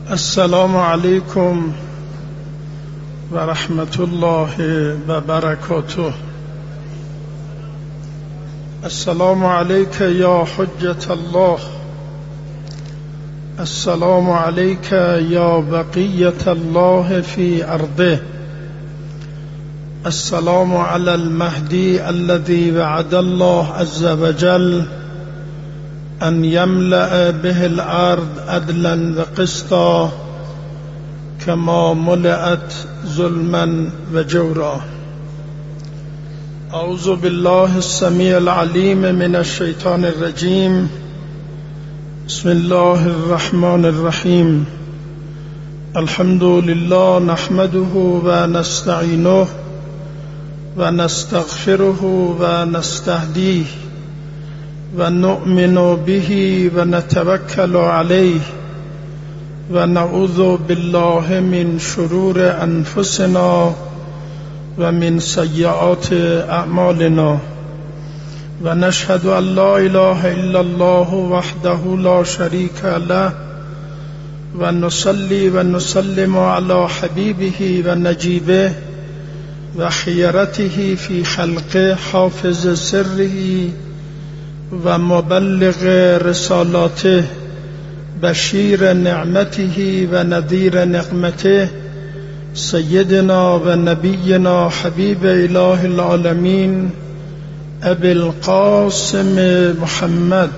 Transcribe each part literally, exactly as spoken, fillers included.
السلام عليكم ورحمة الله وبركاته. السلام عليك يا حجة الله، السلام عليك يا بقية الله في أرضه، السلام على المهدي الذي وعد الله عز وجل أن يملأ به الأرض عدلا وقسطا كما ملأت ظلما وجورا. أعوذ بالله السميع العليم من الشيطان الرجيم. بسم الله الرحمن الرحيم. الحمد لله نحمده ونستعينه ونستغفره ونستهديه ونؤمن به ونتوكل عليه ونعوذ بالله من شرور أنفسنا ومن سيئات أعمالنا، ونشهد أن لا إله إلا الله وحده لا شريك له، ونصلي ونسلم على حبيبه ونجيبه وخيرته في خلقه، حافظ سره ومبلغ رسالاته، بشير نعمته ونذير نقمته، سيدنا ونبينا حبيب إله العالمين أبي القاسم محمد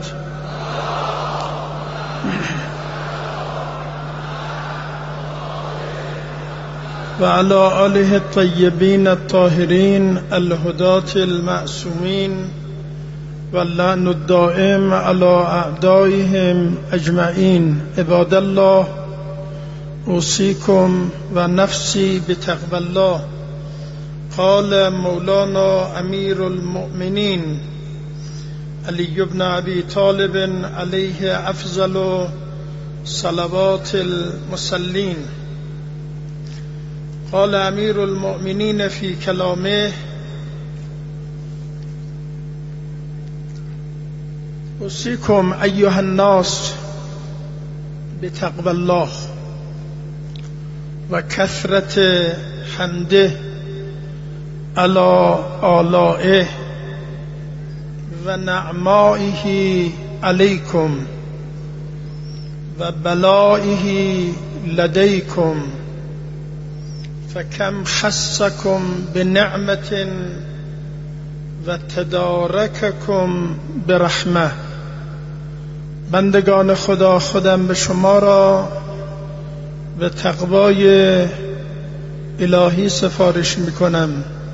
وعلى آله الطيبين الطاهرين الهداة المعصومين، واللعن الدائم على أعدائهم أجمعين. عباد الله، أوصيكم ونفسي بتقوى الله. قال مولانا أمير المؤمنين علي بن أبي طالب عليه أفضل صلوات المصلين، قال أمير المؤمنين في كلامه: أوصيكم أيها الناس بتقوى الله وكثرة حمده على آلائه ونعمائه عليكم وبلائه لديكم، فكم خصكم بنعمة وتدارككم برحمة. بندگان خدا، خودم به شما را به تقوای الهی سفارش میکنم.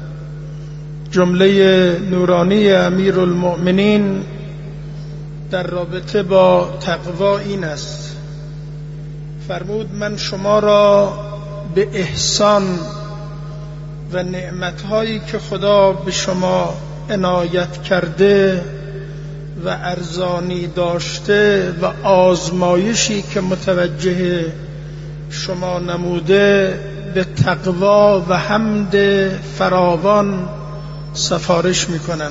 جمله نورانی امیر المؤمنین در رابطه با تقوا این است: فرمود من شما را به احسان و نعمتهایی که خدا به شما عنایت کرده و ارزانی داشته و آزمایشی که متوجه شما نموده به تقوا و حمد فراوان سفارش میکنم.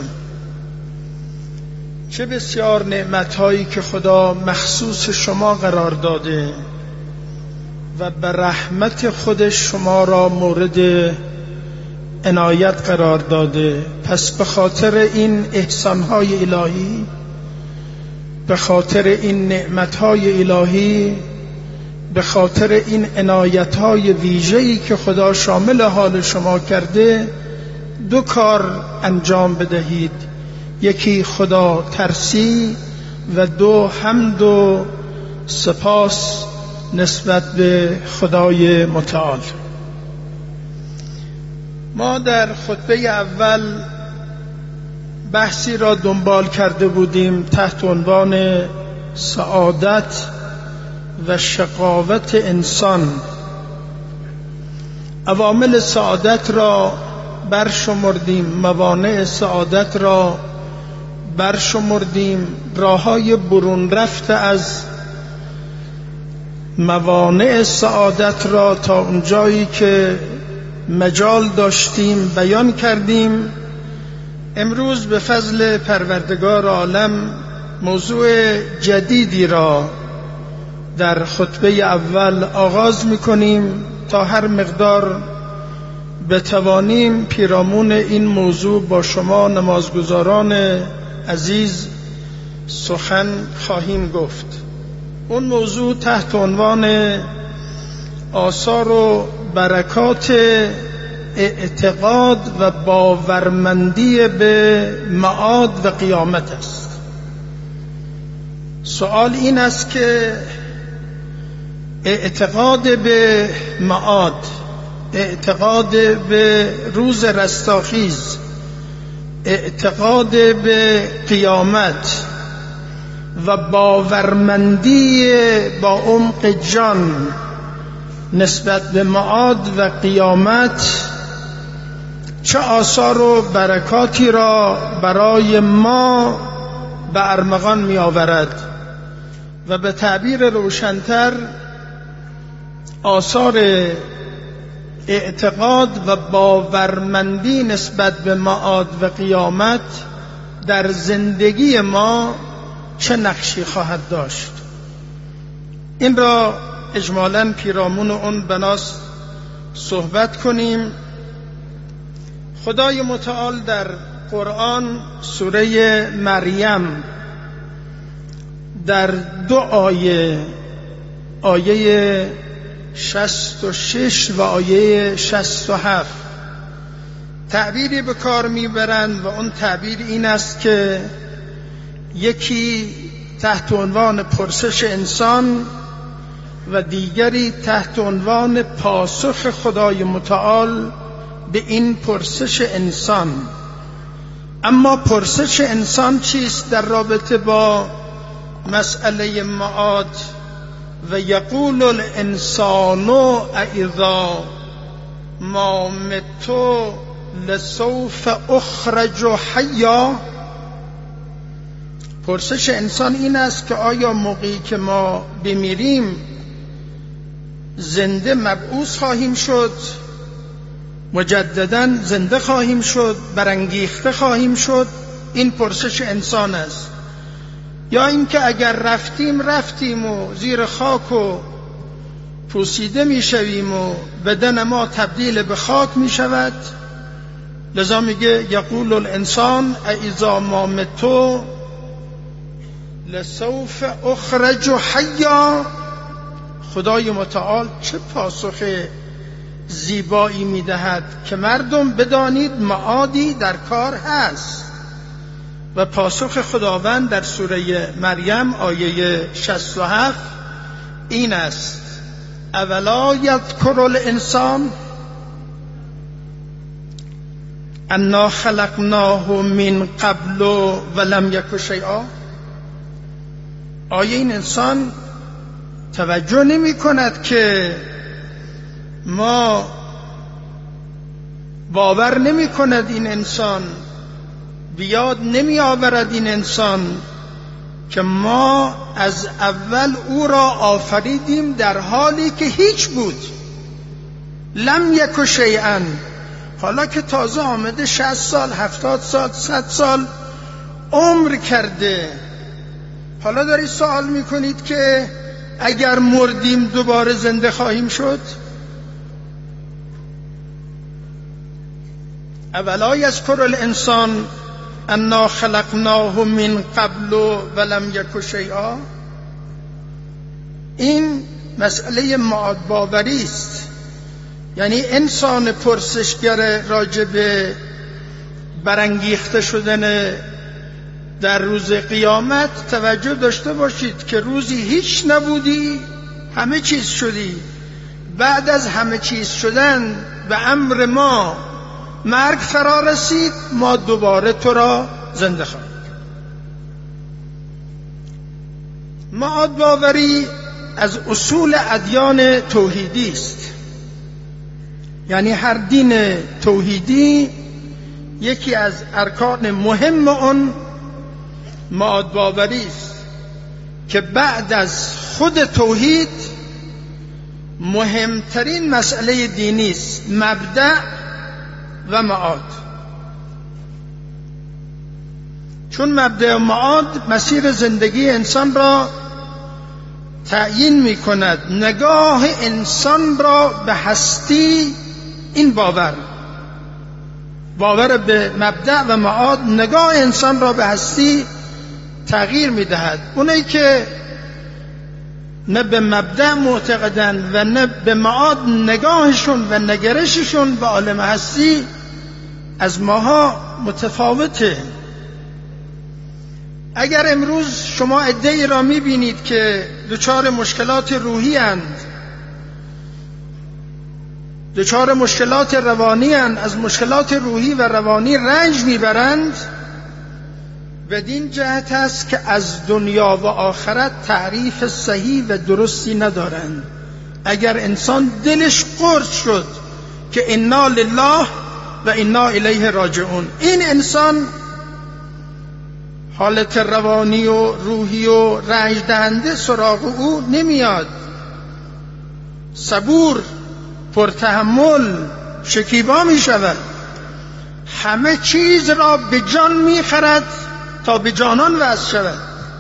چه بسیار نعمتهایی که خدا مخصوص شما قرار داده و به رحمت خودش شما را مورد عنایت قرار داده. پس به خاطر این احسانهای الهی، به خاطر این نعمتهای الهی، به خاطر این عنایتهای ویژه‌ای که خدا شامل حال شما کرده، دو کار انجام بدهید: یکی خدا ترسی و دو حمد و سپاس نسبت به خدای متعال. ما در خطبه اول بحثی را دنبال کرده بودیم تحت عنوان سعادت و شقاوت انسان. عوامل سعادت را برشمردیم، موانع سعادت را برشمردیم، راههای برون رفته از موانع سعادت را تا اونجایی که مجال داشتیم بیان کردیم. امروز به فضل پروردگار عالم موضوع جدیدی را در خطبه اول آغاز میکنیم تا هر مقدار بتوانیم پیرامون این موضوع با شما نمازگزاران عزیز سخن خواهیم گفت. اون موضوع تحت عنوان آثار و برکات اعتقاد و باورمندی به معاد و قیامت است. سوال این است که اعتقاد به معاد، اعتقاد به روز رستاخیز، اعتقاد به قیامت و باورمندی با عمق جان نسبت به معاد و قیامت چه آثار و برکاتی را برای ما به ارمغان می آورد و به تعبیر روشن‌تر آثار اعتقاد و باورمندی نسبت به معاد و قیامت در زندگی ما چه نقشی خواهد داشت. این را اجمالاً پیرامون اون بناس صحبت کنیم. خدای متعال در قرآن سوره مریم در دو آیه، آیه شصت و شش و آیه شصت و هفت تعبیری به کار میبرند و اون تعبیر این است که یکی تحت عنوان پرسش انسان و دیگری تحت عنوان پاسخ خدای متعال به این پرسش انسان. اما پرسش انسان چیست در رابطه با مسئله معاد؟ و یقول الانسان اذا ما مت لسوف اخرج حیا. پرسش انسان این است که آیا موقعی که ما بمیریم زنده مبعوث خواهیم شد، مجددا زنده خواهیم شد، برانگیخته خواهیم شد؟ این پرسش انسان است. یا اینکه اگر رفتیم رفتیم و زیر خاک و پوسیده میشویم و بدن ما تبدیل به خاک میشود. لذا میگه یقول الانسان اذا ما مت لسوف اخرج حیا. خدای متعال چه پاسخ زیبایی میدهد که مردم بدانید معادی در کار هست. و پاسخ خداوند در سوره مریم آیه شصت و هفت این است: اولا یذکر الانسان انا خلقناه من قبل ولم یک شیئا. آیا این انسان توجه نمی کند که ما، باور نمی کند این انسان، بیاد نمی آورد این انسان که ما از اول او را آفریدیم در حالی که هیچ بود، لم یک شیئا. حالا که تازه آمده شصت سال، هفتاد سال، صد سال عمر کرده، حالا دارید سوال میکنید که اگر مردیم دوباره زنده خواهیم شد؟ اولا یذکر الانسان انا خلقناه من قبل ولم یک شیئا. این مسئله معاد باوری است. یعنی انسان پرسشگر راجع به برانگیخته شدن در روز قیامت توجه داشته باشید که روزی هیچ نبودی، همه چیز شدی. بعد از همه چیز شدن به امر ما مرگ فرا رسید، ما دوباره تو را زنده خواهیم. معاد باوری از اصول ادیان توحیدی است. یعنی هر دین توحیدی یکی از ارکان مهم آن معاد باوری است که بعد از خود توحید مهمترین مسئله دینی است، مبدأ و معاد. چون مبدأ و معاد مسیر زندگی انسان را تعیین می کند نگاه انسان را به هستی. این باور باور به مبدأ و معاد نگاه انسان را به هستی تغییر می دهد. اونایی که نه به مبدأ معتقدن و نه به معاد نگاهشون و نگرششون به عالم هستی از ماها متفاوته. اگر امروز شما عده‌ای را می‌بینید که دچار مشکلات روحی اند، دچار مشکلات روانی اند، از مشکلات روحی و روانی رنج میبرند، بدین جهت است که از دنیا و آخرت تعریف صحیح و درستی ندارند. اگر انسان دلش قرص شد که انا لله و انا الیه راجعون، این انسان حالت روانی و روحی و رنج دهنده سراغ او نمیاد. صبور، پرتحمل، شکیبا می شود. همه چیز را به جان می خرد تا به جانان وصل شود.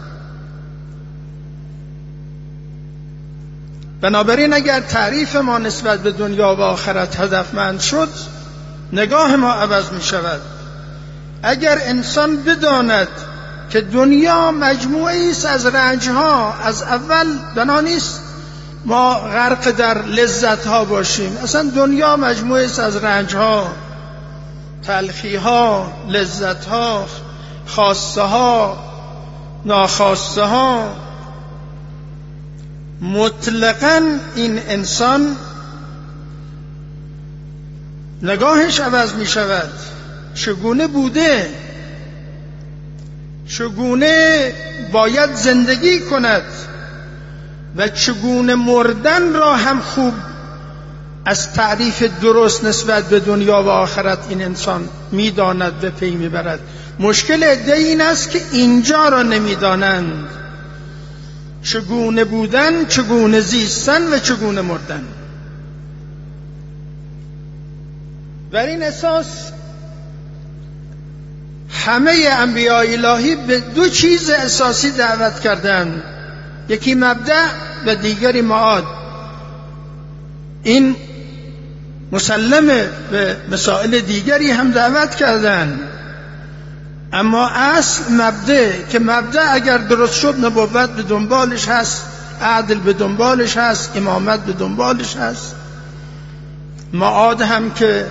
بنابراین اگر تعریف ما نسبت به دنیا و آخرت هدفمند شد، نگاه ما عوض می شود. اگر انسان بداند که دنیا مجموعی است از رنجها، از اول بنا نیست ما غرق در لذتها باشیم. اصلا دنیا مجموعی است از رنجها، تلخیها، لذتها، خواسته ها، ناخواسته ها. مطلقاً این انسان نگاهش عوض می شود. چگونه بوده، چگونه باید زندگی کند و چگونه مردن را هم خوب از تعریف درست نسبت به دنیا و آخرت این انسان میداند و پی میبرد. مشکل عده این است که اینجا را نمیدانند، چگونه بودن، چگونه زیستن و چگونه مردن. بر این اساس همه انبیاء الهی به دو چیز اساسی دعوت کردند، یکی مبدأ و دیگری معاد. این مسلمه، به مسائل دیگری هم دعوت کردند، اما اصل مبدأ، که مبدأ اگر درست شد نبوت به دنبالش هست، عدل به دنبالش هست، امامت به دنبالش هست. معاد هم که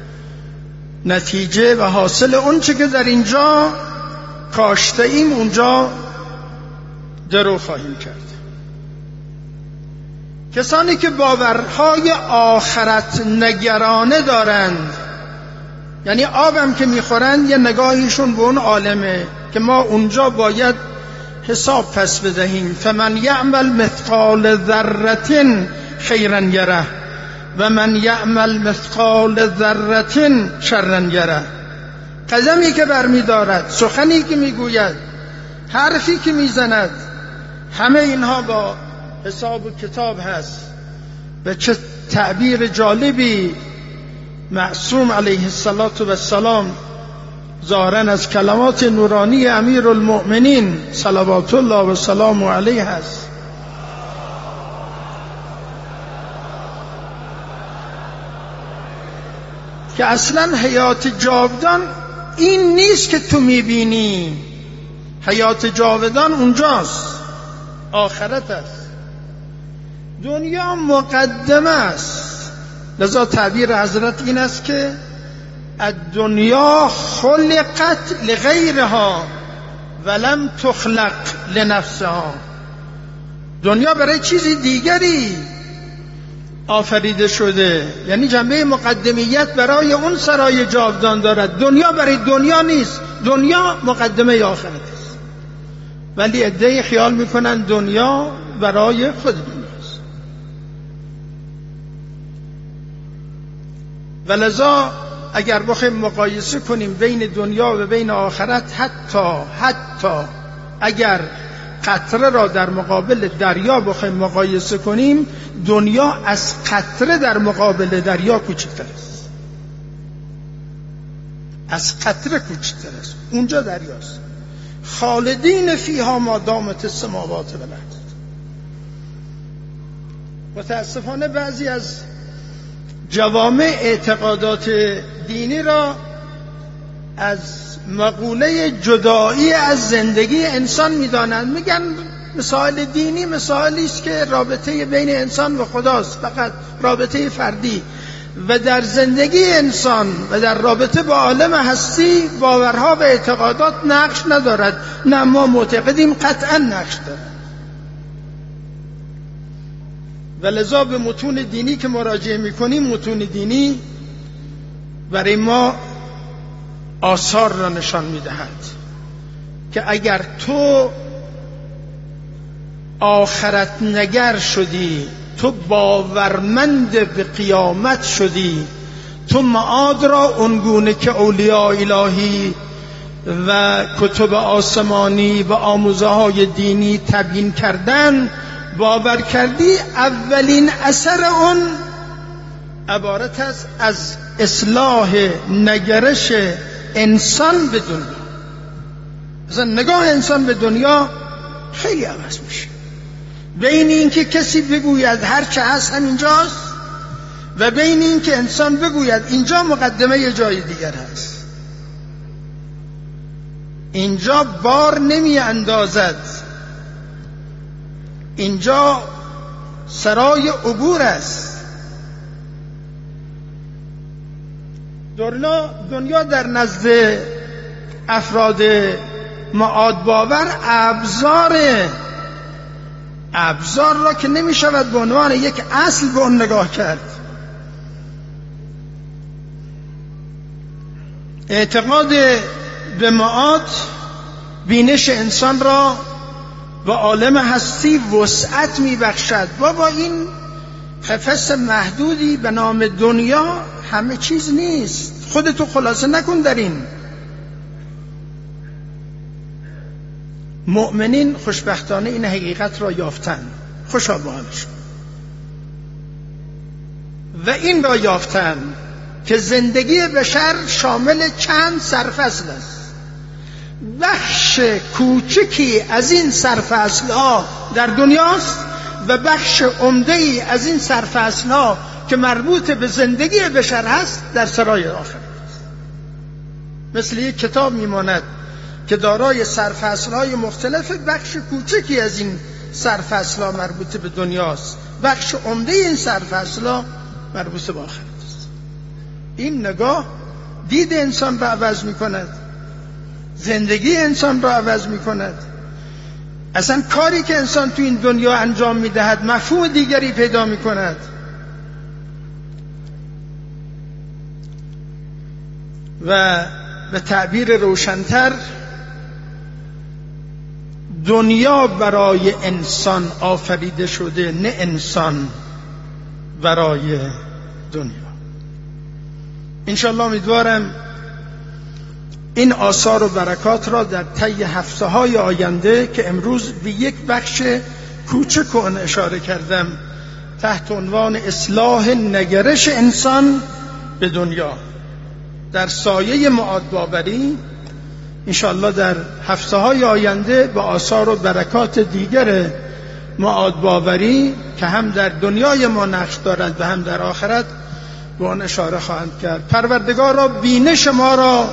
نتیجه و حاصل اون چه که در اینجا کاشته ایم اونجا درو خواهیم کرد. کسانی که باورهای آخرت نگرانه دارند، یعنی آبم که میخورند یه نگاهیشون به اون عالمه که ما اونجا باید حساب پس بدهیم. فمن یعمل مثقال ذره خیرا یره و من یعمل مثقال ذره شرا یره. قدمی که برمیدارد، سخنی که میگوید، حرفی که میزند، همه اینها با حساب و کتاب هست. و چه تعبیر جالبی معصوم علیه السلام ظاهراً از کلمات نورانی امیر المؤمنین صلوات الله و سلام علیه هست. که اصلا حیات جاودان این نیست که تو میبینی، حیات جاودان اونجاست، آخرت است. دنیا مقدمه است. لذا تعبیر حضرت این است که الدنیا خلقت لغیرها ولم تخلق لنفسها. دنیا برای چیزی دیگری آفریده شده، یعنی جنبه مقدمیت برای اون سرای جاودان دارد. دنیا برای دنیا نیست، دنیا مقدمه آخرت است. ولی عده‌ای خیال میکنن دنیا برای خود دنیاست. ولذا اگر بخوایم مقایسه کنیم بین دنیا و بین آخرت، حتی حتی اگر قطره را در مقابل دریا بخوایم مقایسه کنیم، دنیا از قطره در مقابل دریا کوچکتر است. از قطره کوچکتر است. اونجا دریاست. خالدین فیها ما دامت السماوات و الارض. متاسفانه بعضی از جوامع اعتقادات دینی را از مقوله جدایی از زندگی انسان می‌دانند. میگن مسائل دینی مسائلی است که رابطه بین انسان و خداست، فقط رابطه فردی، و در زندگی انسان و در رابطه با عالم هستی باورها و اعتقادات نقش ندارد. نه، ما معتقدیم قطعا نقش دارد. و لذا به متون دینی که مراجعه میکنیم، متون دینی برای ما آثار را نشان میدهد که اگر تو آخرت نگر شدی، تو باورمند به قیامت شدی، تو معاد را اونگونه که اولیاء الهی و کتب آسمانی و آموزه های دینی تبیین کردن باور کردی، اولین اثر اون عبارت است از اصلاح نگرش انسان به دنیا. مثلا نگاه انسان به دنیا خیلی عوض میشه. بین این که کسی بگوید هر چه هست همینجاست و بین این که انسان بگوید اینجا مقدمه یه جای دیگر هست، اینجا بار نمی اندازد، اینجا سرای عبور است. دنیا دنیا در نزد افراد معاد باور ابزار ابزار را که نمی شود به عنوان یک اصل به اون نگاه کرد. اعتقاد به معاد بینش انسان را و عالم هستی وسعت می بخشد. بابا این قفس محدودی به نام دنیا همه چیز نیست، خودتو خلاصه نکن در این. مؤمنین خوشبختانه این حقیقت را یافتند، خوشا به حالشون، و این را یافتند که زندگی بشر شامل چند سرفصل است. بخش کوچکی از این سرفصل‌ها در دنیاست و بخش عمده‌ای از این سرفصل‌ها که مربوط به زندگی بشر هست در سرای آخرت است. مثل یک کتاب میماند که دارای سرفصل‌های مختلف، بخش کوچکی از این سرفصل‌ها مربوط به دنیاست، بخش عمده این سرفصل‌ها مربوط به آخرت است. این نگاه دید انسان را عوض می‌کند، زندگی انسان را عوض می‌کند. اصلا کاری که انسان تو این دنیا انجام می‌دهد مفهوم دیگری پیدا می‌کند. و به تعبیر روشن‌تر، دنیا برای انسان آفریده شده، نه انسان برای دنیا. انشالله امیدوارم این آثار و برکات را در طی هفته‌های آینده که امروز به یک بخش کوچک آن اشاره کردم تحت عنوان اصلاح نگرش انسان به دنیا در سایه معاد باوری، انشالله در هفته‌های آینده با آثار و برکات دیگر معاد باوری که هم در دنیای ما نقش دارد و هم در آخرت به آن اشاره خواهند کرد. پروردگار را بینش ما را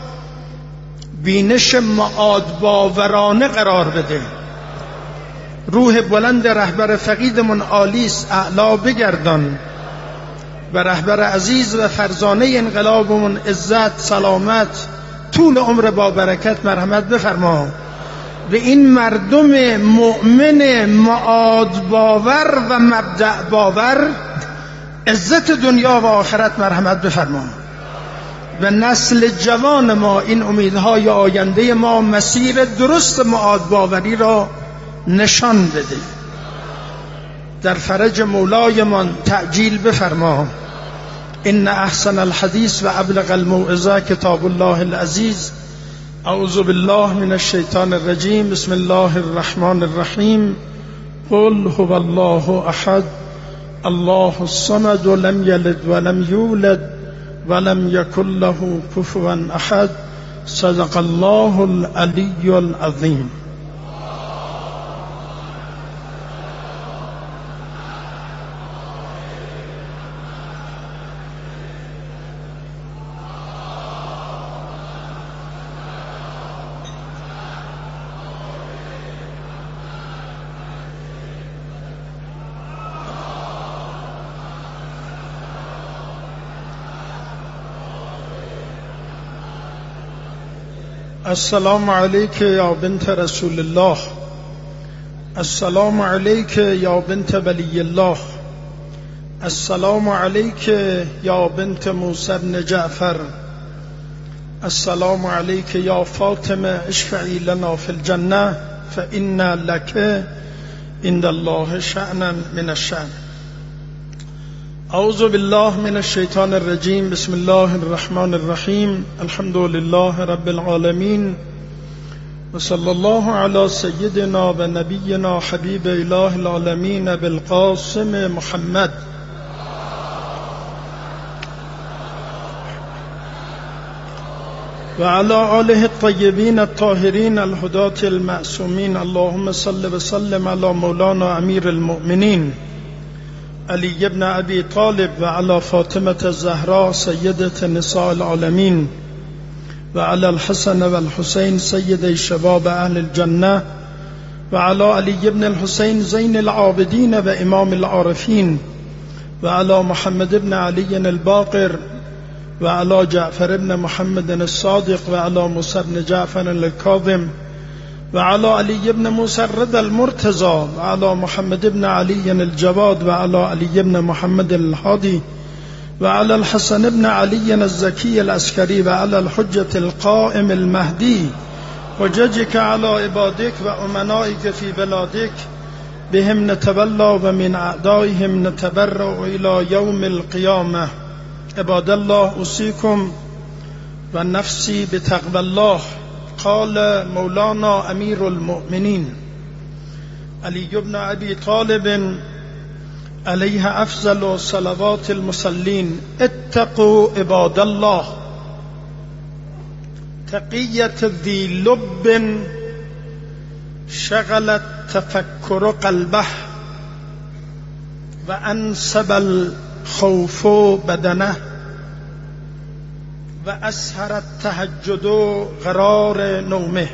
بینش معاد باورانه قرار بده. روح بلند رهبر فقیدمون عالیس اعلا بگردان و رهبر عزیز و فرزانه انقلابمون عزت، سلامت، طول عمر با برکت مرحمت بفرما. به این مردم مؤمن معاد باور و مبدأ باور عزت دنیا و آخرت مرحمت بفرما. و نسل جوان ما این امیدهای آینده ما مسیر درست معاد باوری را نشان بده. در فرج مولایمان تعجیل بفرما. ان احسن الحدیث و ابلغ الموعظه کتاب الله العزیز. اعوذ بالله من الشیطان الرجیم. بسم الله الرحمن الرحیم. قل هو الله احد الله الصمد لم یلد ولم یولد ولم یکن له کفوا احد. صدق الله العلی العظیم. السلام عليك يا بنت رسول الله، السلام عليك يا بنت ولي الله، السلام عليك يا بنت موسى بن جعفر، السلام عليك يا فاطمة اشفعي لنا في الجنة فإن لك عند الله شأنا من الشأن. أعوذ بالله من الشيطان الرجيم. بسم الله الرحمن الرحيم. الحمد لله رب العالمين، وصلى الله على سيدنا و نبينا حبيب إله العالمين بالقاسم محمد وعلى آله الطيبين الطاهرين الهداة المعصومين. اللهم صل وسلم على مولانا أمير المؤمنين علي بن أبي طالب وعلى فاطمة الزهراء سيدة نساء العالمين وعلى الحسن والحسين سيدي شباب أهل الجنة وعلى علي بن الحسين زين العابدين وإمام العارفين وعلى محمد بن علي الباقر وعلى جعفر بن محمد الصادق وعلى موسى بن جعفر الكاظم وعلى علي بن موسى الرضا المرتضى وعلى محمد بن علي الجواد وعلى علي بن محمد الهادي وعلى الحسن بن علي الزكي العسكري وعلى الحجة القائم المهدي حججك على عبادك وأمنائك في بلادك بهم نتولى ومن أعدائهم نتبرأ إلى يوم القيامة. عباد الله، أوصيكم ونفسي بتقوى الله. قال مولانا أمير المؤمنين علي بن أبي طالب عليه أفضل صلوات المصلين: اتقوا عباد الله تقية ذي لب شغلت تفكر قلبه وأنسب الخوف بدنه و اسهر التهجد قرار نومه.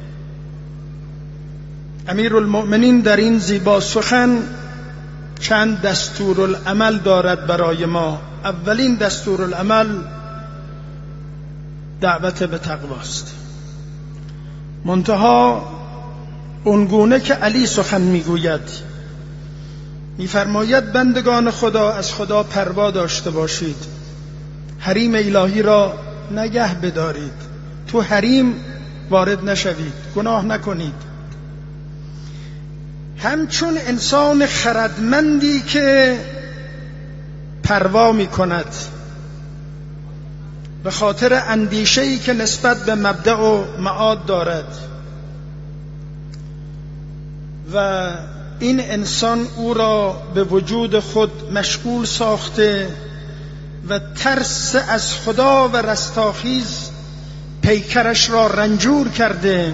امیرالمؤمنین در این زیبا سخن چند دستورالعمل دارد برای ما. اولین دستورالعمل دعوت به تقواست. منتها اونگونه که علی سخن میگوید، میفرماید بندگان خدا از خدا پروا داشته باشید، حریم الهی را نگه بدارید، تو حریم وارد نشوید، گناه نکنید. همچون انسان خردمندی که پروا می کند به خاطر اندیشه‌ای که نسبت به مبدأ و معاد دارد و این انسان او را به وجود خود مشغول ساخته و ترس از خدا و رستاخیز پیکرش را رنجور کرده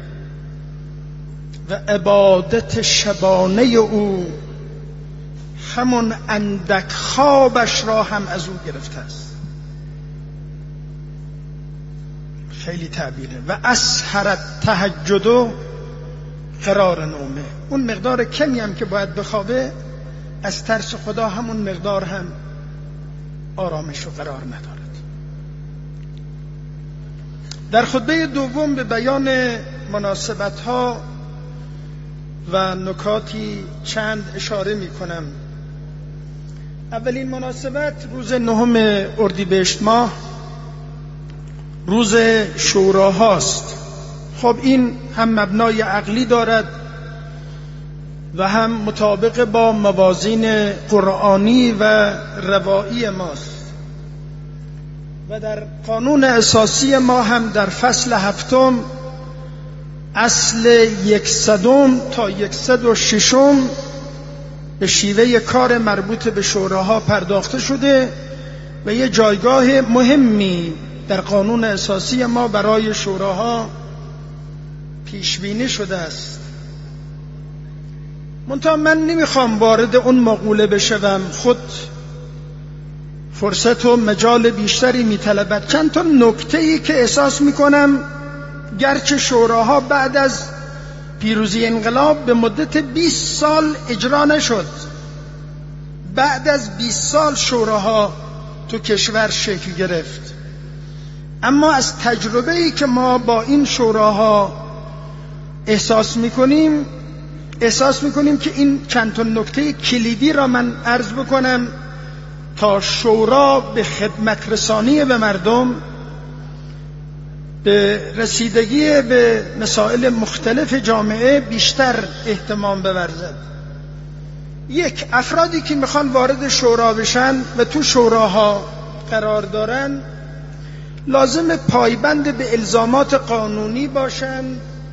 و عبادت شبانه او همون اندک خوابش را هم از او گرفته است. خیلی تعبیره. و اسهر التهجد قرار نومه. اون مقدار کمی هم که باید بخوابه از ترس خدا همون مقدار هم آرامش و قرار ندارد. در خطبه دوم به بیان مناسبت‌ها و نکاتی چند اشاره می کنم. اولین مناسبت روز نهم اردیبهشت ماه، روز شوراهاست. خب این هم مبنای عقلی دارد و هم مطابق با موازین قرآنی و روایی ماست و در قانون اساسی ما هم در فصل هفتم اصل یکصدم تا یکصد و ششم به شیوه کار مربوط به شوراها پرداخته شده و یه جایگاه مهمی در قانون اساسی ما برای شوراها پیش بینی شده است. منتها من نمیخوام وارد اون مقوله بشوم، خود فرصت و مجال بیشتری میطلبد. چند تا نکته‌ای که احساس میکنم گرچه شوراها بعد از پیروزی انقلاب به مدت بیست سال اجرا نشد، بعد از بیست سال شوراها تو کشور شکل گرفت اما از تجربه‌ای که ما با این شوراها احساس میکنیم احساس میکنیم که این چند تا نکته کلیدی را من عرض بکنم تا شورا به خدمت رسانی به مردم، به رسیدگی به مسائل مختلف جامعه بیشتر اهتمام بورزد. یک، افرادی که میخوان وارد شورا بشن و تو شوراها قرار دارن لازم پایبند به الزامات قانونی باشن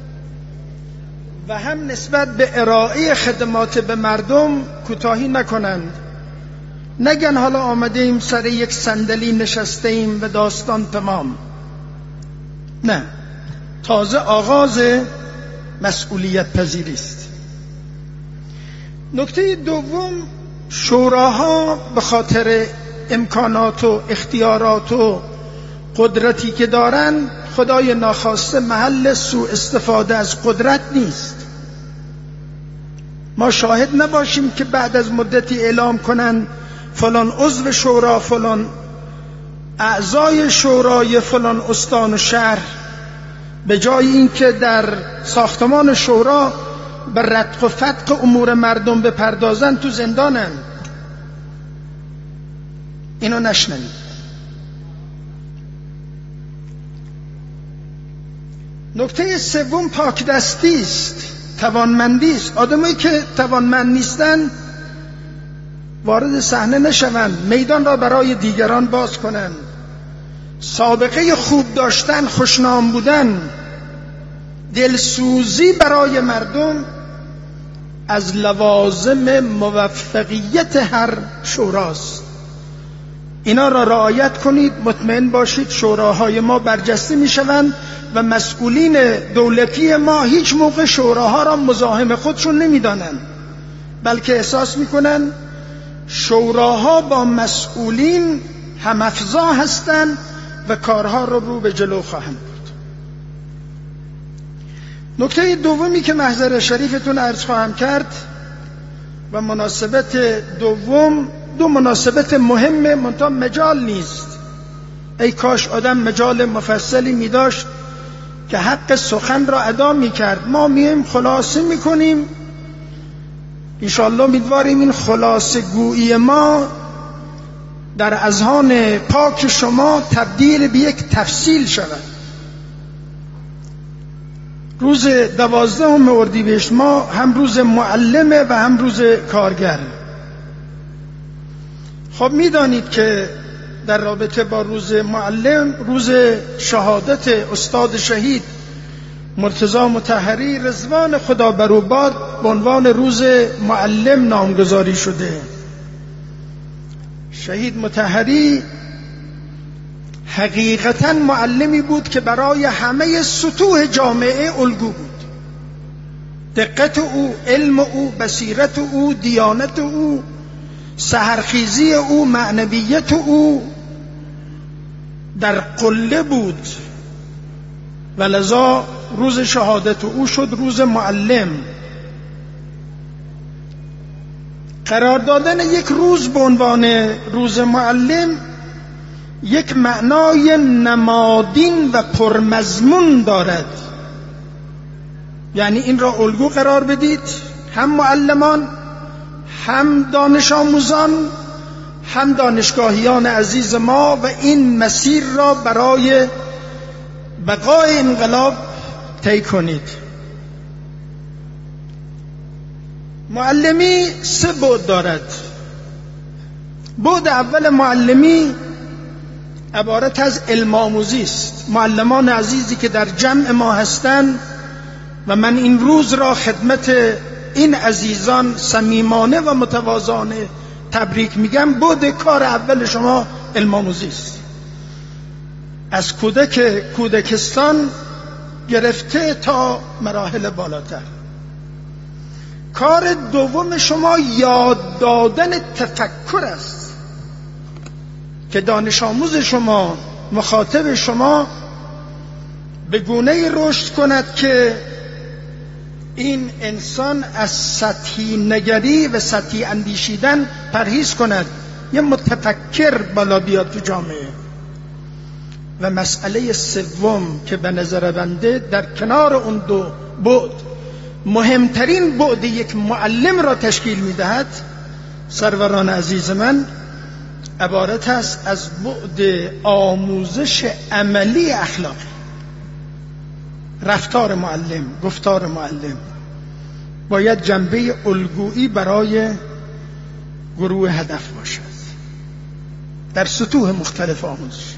و هم نسبت به ارائه خدمات به مردم کوتاهی نکنند. نگن حالا آمده ایم سر یک صندلی نشسته ایم و داستان تمام. نه، تازه آغاز مسئولیت پذیری است. نکته دوم، شوراها به خاطر امکانات و اختیارات و قدرتی که دارن خدای ناخواسته محل سوء استفاده از قدرت نیست. ما شاهد نباشیم که بعد از مدتی اعلام کنن فلان عضو شورا، فلان اعضای شورای فلان استان و شهر به جای اینکه در ساختمان شورا به رتق و فتق امور مردم بپردازن تو زندانن. اینو نشنوید. نکته سوم پاک دستی است، توانمندی است. آدمایی که توانمند نیستن وارد صحنه نشوند، میدان را برای دیگران باز کنند. سابقه خوب داشتن، خوشنام بودن، دلسوزی برای مردم از لوازم موفقیت هر شوراست. اینا را رعایت کنید، مطمئن باشید شوراهای ما برجسته می شوند و مسئولین دولتی ما هیچ موقع شوراها را مزاحم خودشون نمی دانند، بلکه احساس می کنند شوراها با مسئولین هم افزا هستند و کارها را رو به جلو خواهند برد. نکته دومی که محضر شریفتون عرض خواهم کرد و مناسبت دوم، دو مناسبت مهمه منتها مجال نیست. ای کاش آدم مجال مفصلی می داشت که حق سخن را ادا می کرد. ما میم خلاصه می کنیم، انشاءالله امیدواریم این خلاصه گویی ما در اذهان پاک شما تبدیل به یک تفصیل شود. روز دوازدهم اردیبهشت ما هم روز معلمه و هم روز کارگر. خب میدانید که در رابطه با روز معلم، روز شهادت استاد شهید مرتضی مطهری رضوان خدا بر او باد به عنوان روز معلم نامگذاری شده. شهید مطهری حقیقتا معلمی بود که برای همه سطوح جامعه الگو بود. دقت او، علم او، بصیرت او، دیانت او، سحرخیزی او، معنویت او در قله بود و لذا روز شهادت او شد روز معلم. قرار دادن یک روز به عنوان روز معلم یک معنای نمادین و پرمضمون دارد. یعنی این را الگو قرار بدید، هم معلمان، هم دانش آموزان، هم دانشگاهیان عزیز ما، و این مسیر را برای بقای انقلاب طی کنید. معلمی سه بعد دارد. بعد اول معلمی عبارت از علم آموزی است. معلمان عزیزی که در جمع ما هستند و من این روز را خدمت این عزیزان صمیمانه و متواضعانه تبریک میگم، بعد کار اول شما علم آموزی است. از کودک کودکستان گرفته تا مراحل بالاتر. کار دوم شما یاد دادن تفکر است که دانش آموز شما، مخاطب شما به گونه‌ای رشد کند که این انسان از سطحی نگری و سطحی اندیشیدن پرهیز کند، یه متفکر بالا بیاد تو جامعه. و مسئله سوم که به نظر بنده در کنار اون دو بعد مهمترین بعد یک معلم را تشکیل می‌دهد، سروران عزیز من، عبارت است از بعد آموزش عملی اخلاقی. رفتار معلم، گفتار معلم باید جنبه الگویی برای گروه هدف باشد در سطوح مختلف آموزش.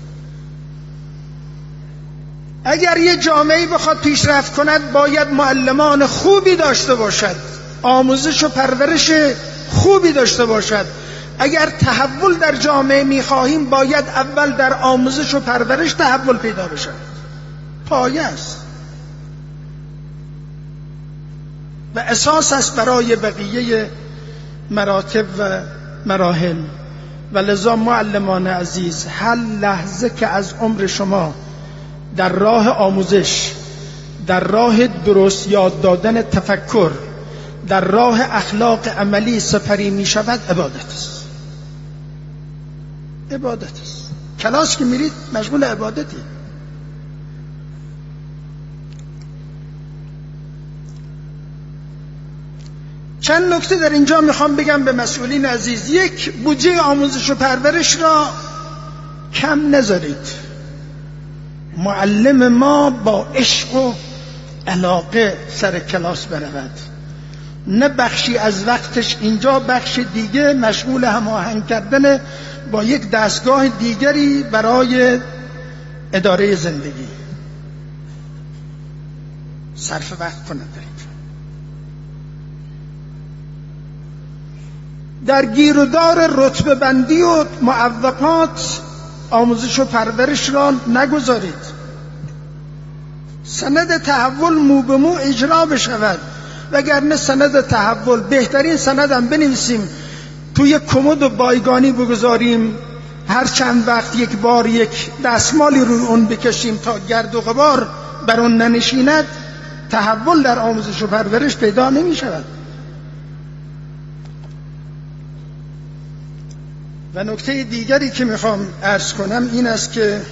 اگر یه جامعه بخواد پیشرفت کند باید معلمان خوبی داشته باشد، آموزش و پرورش خوبی داشته باشد. اگر تحول در جامعه میخواهیم باید اول در آموزش و پرورش تحول پیدا بشد. پایه است و اساس است برای بقیه مراتب و مراحل. و لذا معلمان عزیز، هر لحظه که از عمر شما در راه آموزش، در راه درست یاد دادن تفکر، در راه اخلاق عملی سپری می شود، عبادت است. عبادت است. کلاس که میرید مشغول عبادتی. چند نکته در اینجا میخوام بگم به مسئولین عزیز. یک، بودجه آموزش و پرورش را کم نذارید. معلم ما با عشق و علاقه سر کلاس برود، نه بخشی از وقتش اینجا، بخش دیگه مشغول هماهنگ کردن با یک دستگاه دیگری برای اداره زندگی صرف وقت کنند. در گیر و دار رتبه بندی و معوقات آموزش و پرورش را نگذارید. سند تحول مو به مو اجرا بشود، وگرنه سند تحول، بهترین سند هم بنویسیم توی کمد و بایگانی بگذاریم، هر چند وقت یک بار یک دستمالی روی اون بکشیم تا گرد و غبار بر اون ننشیند، تحول در آموزش و پرورش پیدا نمی شود. و نکته دیگری که میخوام عرض کنم این است که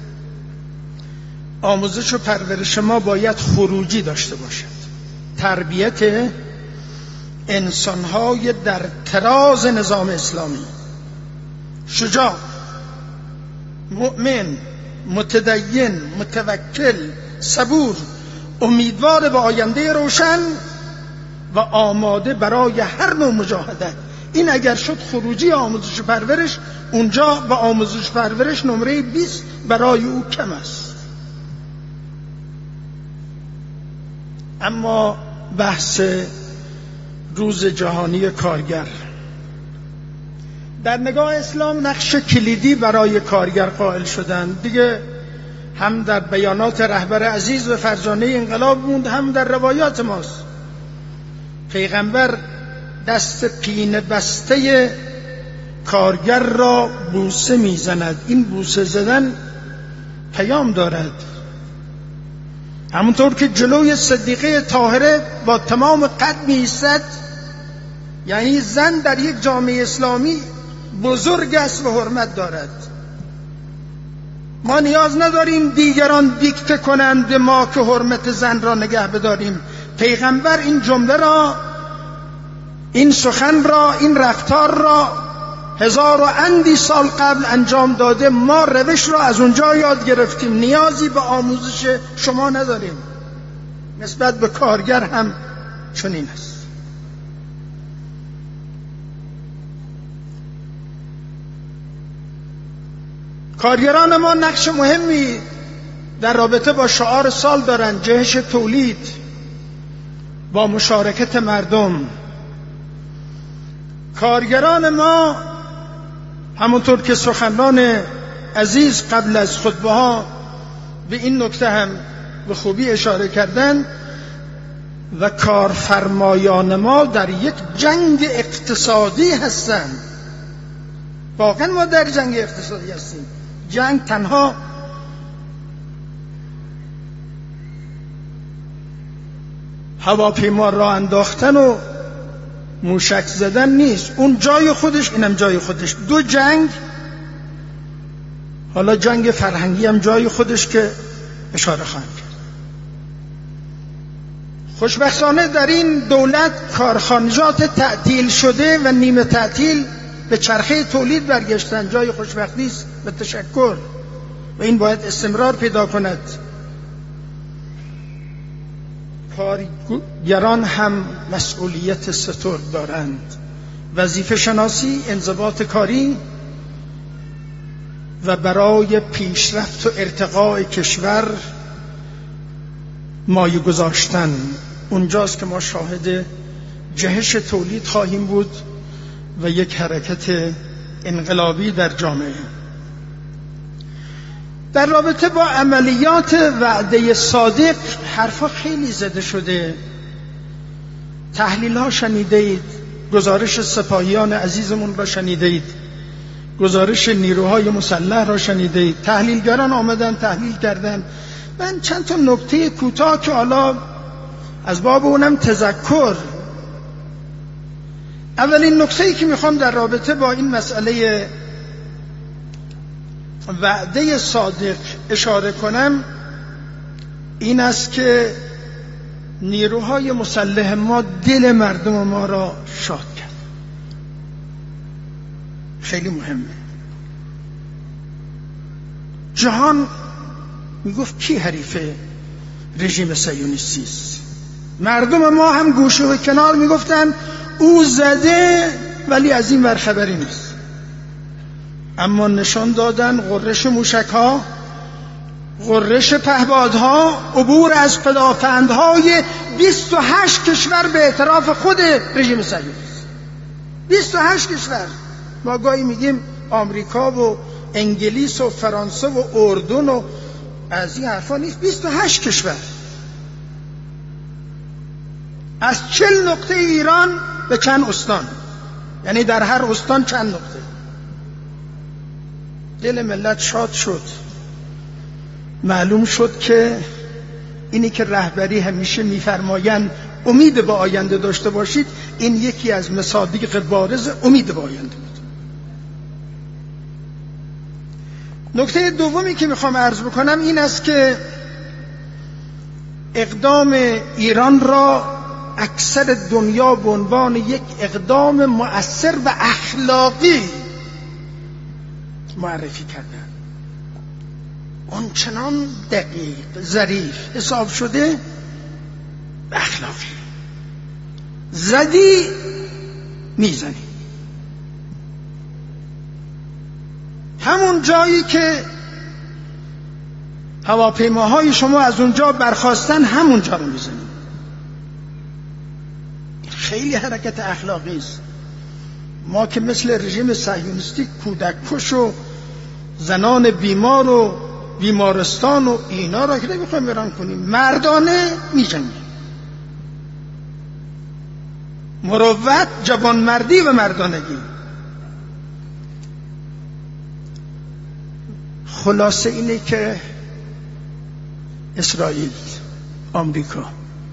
آموزش و پرورش ما باید خروجی داشته باشد. تربیت انسانهای در تراز نظام اسلامی، شجاع، مؤمن، متدین، متوکل، صبور، امیدوار به آینده روشن و آماده برای هر نوع مجاهدت. این اگر شد خروجی آموزش و پرورش، اونجا با آموزش و پرورش نمره بیست برای او کم است. اما بحث روز جهانی کارگر، در نگاه اسلام نقش کلیدی برای کارگر قائل شدند. دیگه هم در بیانات رهبر عزیز و فرزانه انقلاب بود، هم در روایات ماست. پیغمبر دست پینه بسته کارگر را بوسه میزند. این بوسه زدن پیام دارد. همونطور که جلوی صدیقه طاهره با تمام قد می‌ایستد، یعنی زن در یک جامعه اسلامی بزرگ است و حرمت دارد. ما نیاز نداریم دیگران دیکته کنند ما که حرمت زن را نگه بداریم. پیغمبر این جمله را، این سخن را، این رفتار را هزار و اندی سال قبل انجام داده. ما روش را از اونجا یاد گرفتیم، نیازی به آموزش شما نداریم. نسبت به کارگر هم چنین است. کارگران ما نقش مهمی در رابطه با شعار سال دارند، جهش تولید، با مشارکت مردم. کارگران ما همونطور که سخنران عزیز قبل از خطبه ها به این نکته هم به خوبی اشاره کردن، و کارفرمایان ما در یک جنگ اقتصادی هستند. واقعا ما در جنگ اقتصادی هستیم. جنگ تنها هواپیما را انداختن و موشک زدن نیست. اون جای خودش، اینم جای خودش. دو جنگ حالا جنگ فرهنگی هم جای خودش که اشاره خواهم کرد. خوشبختانه در این دولت کارخانجات تعطیل شده و نیمه تعطیل به چرخه تولید برگشتن. جای خوشبختی است به تشکر و این باید استمرار پیدا کند. کارگران هم مسئولیت سترگ دارند. وظیفه شناسی، انضباط کاری و برای پیشرفت و ارتقاء کشور مایه گذاشتن. اونجاست که ما شاهد جهش تولید خواهیم بود و یک حرکت انقلابی در جامعه. در رابطه با عملیات وعده صادق حرفا خیلی زده شده. تحلیل ها شنیدید، گزارش سپاهیان عزیزمون را شنیدید، گزارش نیروهای مسلح را شنیدید. تحلیلگران آمدن تحلیل کردن. من چند تا نکته کوتاه که حالا از باب اونم تذکر. اولین نکته‌ای که میخوام در رابطه با این مسئله وعده صادق اشاره کنم این است که نیروهای مسلح ما دل مردم ما را شاد کرد. خیلی مهمه. جهان میگفت کی حریف رژیم صهیونیستی است؟ مردم ما هم گوشه و کنار میگفتن او زده ولی از این ور خبری نیست. اما نشان دادن غرش موشک‌ها، غرش پهپادها، عبور از پدافندهای بیست و هشت کشور به اعتراف خود رژیم صهیونیست. بیست و هشت کشور. ما گاهی میگیم آمریکا و انگلیس و فرانسه و اردن و از این حرفا نیست. بیست و هشت کشور از چهل نقطه ایران به چند استان، یعنی در هر استان چند نقطه. دل ملت شاد شد. معلوم شد که اینی که رهبری همیشه میفرمایند امید به آینده داشته باشید، این یکی از مصادیق بارز امید به آینده بود. نکته دومی که میخوام عرض بکنم این است که اقدام ایران را اکثر دنیا به عنوان یک اقدام مؤثر و اخلاقی معرفی کردن. اون چنان دقیق، ظریف حساب شده و اخلاقی. زدی میزنی. همون جایی که هواپیماهای شما از اونجا برخاستن همونجا رو میزنی. خیلی حرکت اخلاقی است. ما که مثل رژیم صهیونیستی کودک کش و زنان بیمار و بیمارستان و اینا را که نمیخوایم ایران کنیم، مردانه میجنگیم. مروت، جوانمردی و مردانگی. خلاصه اینه که اسرائیل، آمریکا،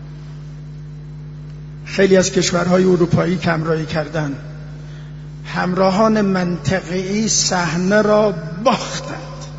خیلی از کشورهای اروپایی که همراهی کردن، همراهان منطقه‌ای صحنه را باختند.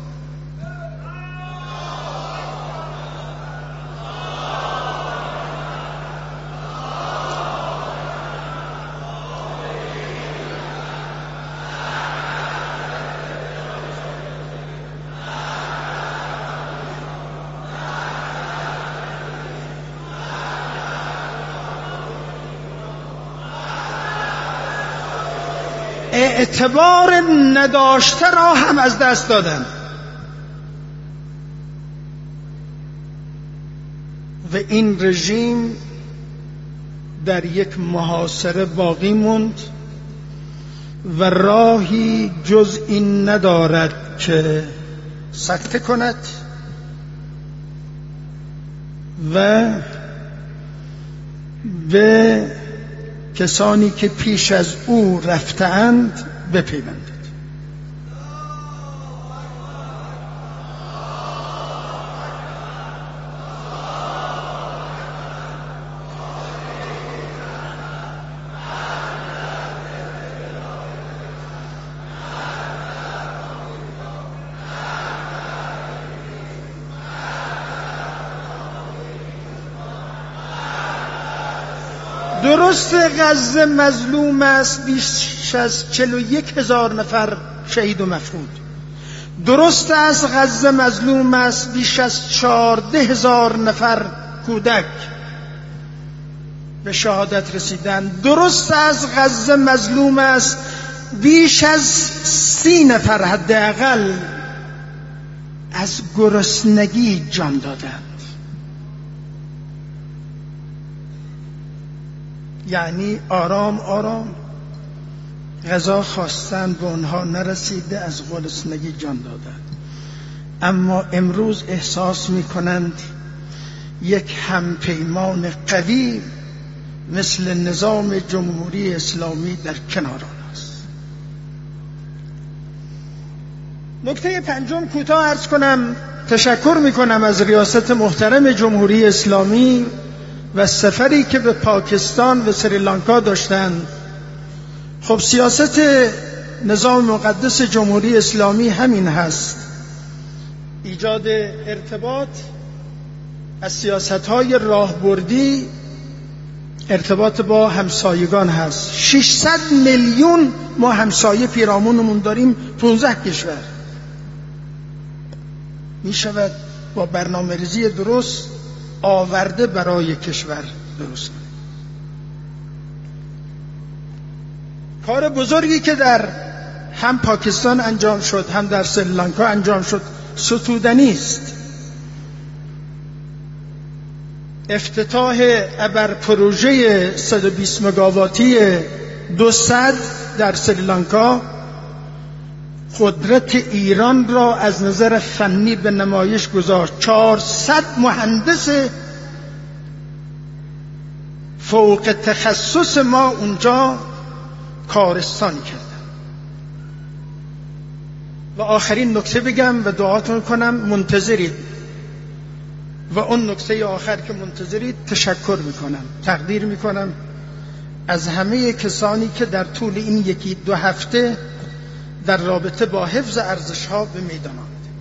اعتبار نداشته را هم از دست دادن و این رژیم در یک محاصره باقی موند و راهی جز این ندارد که سکته کند و به کسانی که پیش از او رفتند بپیوندد. درست غزه مظلوم است، بیش از چهل و یک هزار نفر شهید و مفقود. درست است غزه مظلوم است، بیش از چهارده هزار نفر کودک به شهادت رسیدن. درست است غزه مظلوم است، بیش از سی نفر حداقل از گرسنگی جان دادند. یعنی آرام آرام غذا خواستند به آنها نرسیده، از گرسنگی جان دادند. اما امروز احساس می کنند یک همپیمان قوی مثل نظام جمهوری اسلامی در کنار آنهاست. نکته پنجم کوتاه عرض کنم. تشکر می کنم از ریاست محترم جمهوری اسلامی و سفری که به پاکستان و سریلانکا داشتند. خب سیاست نظام مقدس جمهوری اسلامی همین هست، ایجاد ارتباط از سیاست‌های راهبردی، ارتباط با همسایگان هست. ششصد میلیون ما همسایه پیرامونمون داریم، پانزده کشور. می شود با برنامه ریزی درست آورده برای کشور درست کنیم. کار بزرگی که در هم پاکستان انجام شد هم در سریلانکا انجام شد ستودنی است. افتتاح ابر پروژه صد و بیست مگاواتی دوصد در سریلانکا قدرت ایران را از نظر فنی به نمایش گذاشت. چهارصد مهندس فوق تخصص ما اونجا کارستانی کردن. و آخرین نکته بگم و دعاتون کنم، منتظرید. و اون نکته آخر که منتظرید، تشکر میکنم، تقدیر میکنم از همه کسانی که در طول این یکی دو هفته در رابطه با حفظ ارزش‌ها به میدان آمده.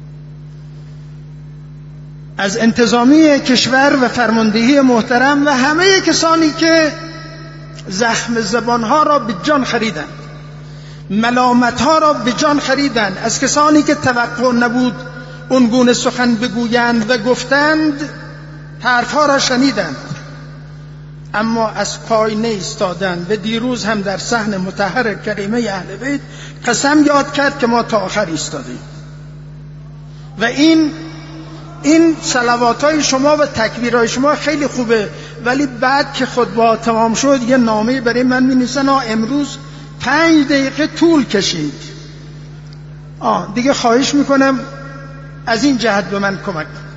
از انتظامی کشور و فرماندهی محترم و همه کسانی که زخم زبانها را به جان خریدند، ملامتها را به جان خریدند، از کسانی که توقع نبود اون گونه سخن بگویند و گفتند، حرفها را شنیدند اما از پای نایستادند. و دیروز هم در صحن مطهر کریمه اهل بیت قسم یاد کرد که ما تا آخر ایستادیم. و این این صلواتهای شما و تکبیرهای شما خیلی خوبه، ولی بعد که خطبه تمام شد یه نامه برای من می‌نویسن امروز پنج دقیقه طول کشید. آه دیگه خواهش میکنم از این جهت به من کمک کنید.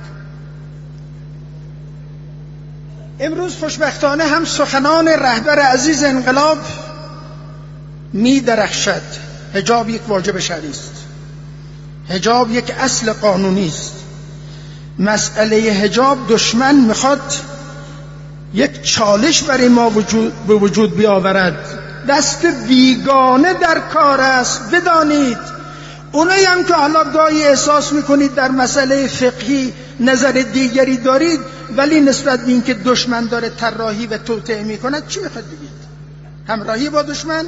امروز خوشبختانه هم سخنان رهبر عزیز انقلاب می درخشد. حجاب یک واجب شرعی است، حجاب یک اصل قانونی است. مسئله حجاب دشمن میخواد یک چالش برای ما وجود به وجود بیاورد، دست بیگانه در کار است. بدانید اونایی هم که حالا گاهی احساس میکنید در مسئله فقهی نظر دیگری دارید، ولی نسبت به این که دشمن داره طراحی و توطئه میکند چی میخواد بگید؟ همراهی با دشمن؟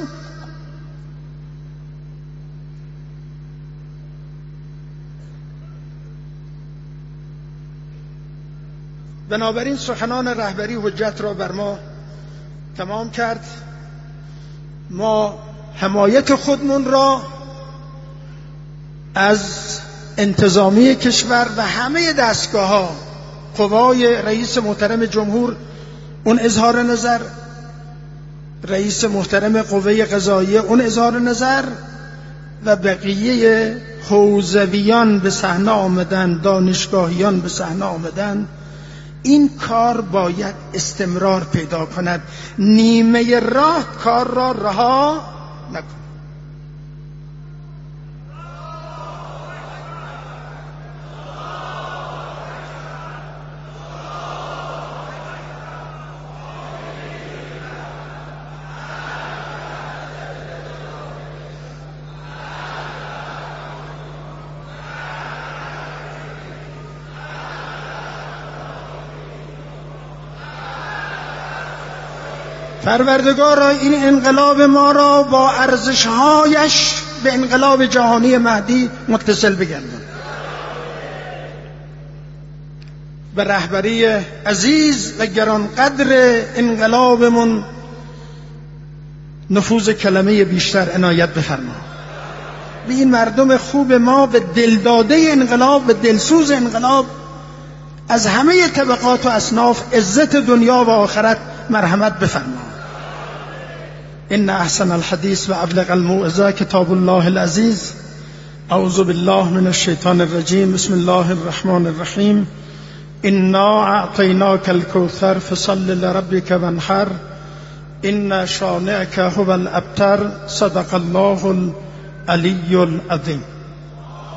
بنابراین سخنان رهبری حجت را بر ما تمام کرد. ما حمایت خودمون را از انتظامی کشور و همه دستگاه ها، قوای رئیس محترم جمهور اون اظهار نظر، رئیس محترم قوه قضاییه اون اظهار نظر و بقیه حوزویان به صحنه آمدن، دانشگاهیان به صحنه آمدن، این کار باید استمرار پیدا کند. نیمه راه کار را رها نکن. پروردگارا این انقلاب ما را با ارزش‌هایش به انقلاب جهانی مهدی متصل بگردان. به رهبری عزیز و گرانقدر انقلابمون نفوذ کلمه بیشتر عنایت بفرما. به این مردم خوب ما، به دلداده انقلاب، به دلسوز انقلاب، از همه طبقات و اصناف عزت دنیا و آخرت مرحمت بفرما. ان احسن الحدیث و ابلغ الموعظه کتاب الله العزیز. اعوذ بالله من الشیطان الرجیم. بسم الله الرحمن الرحیم. انا اعطیناک الکوثر فصل لربک وانحر ان شانئک هو الابتر. صدق الله العلی العظیم.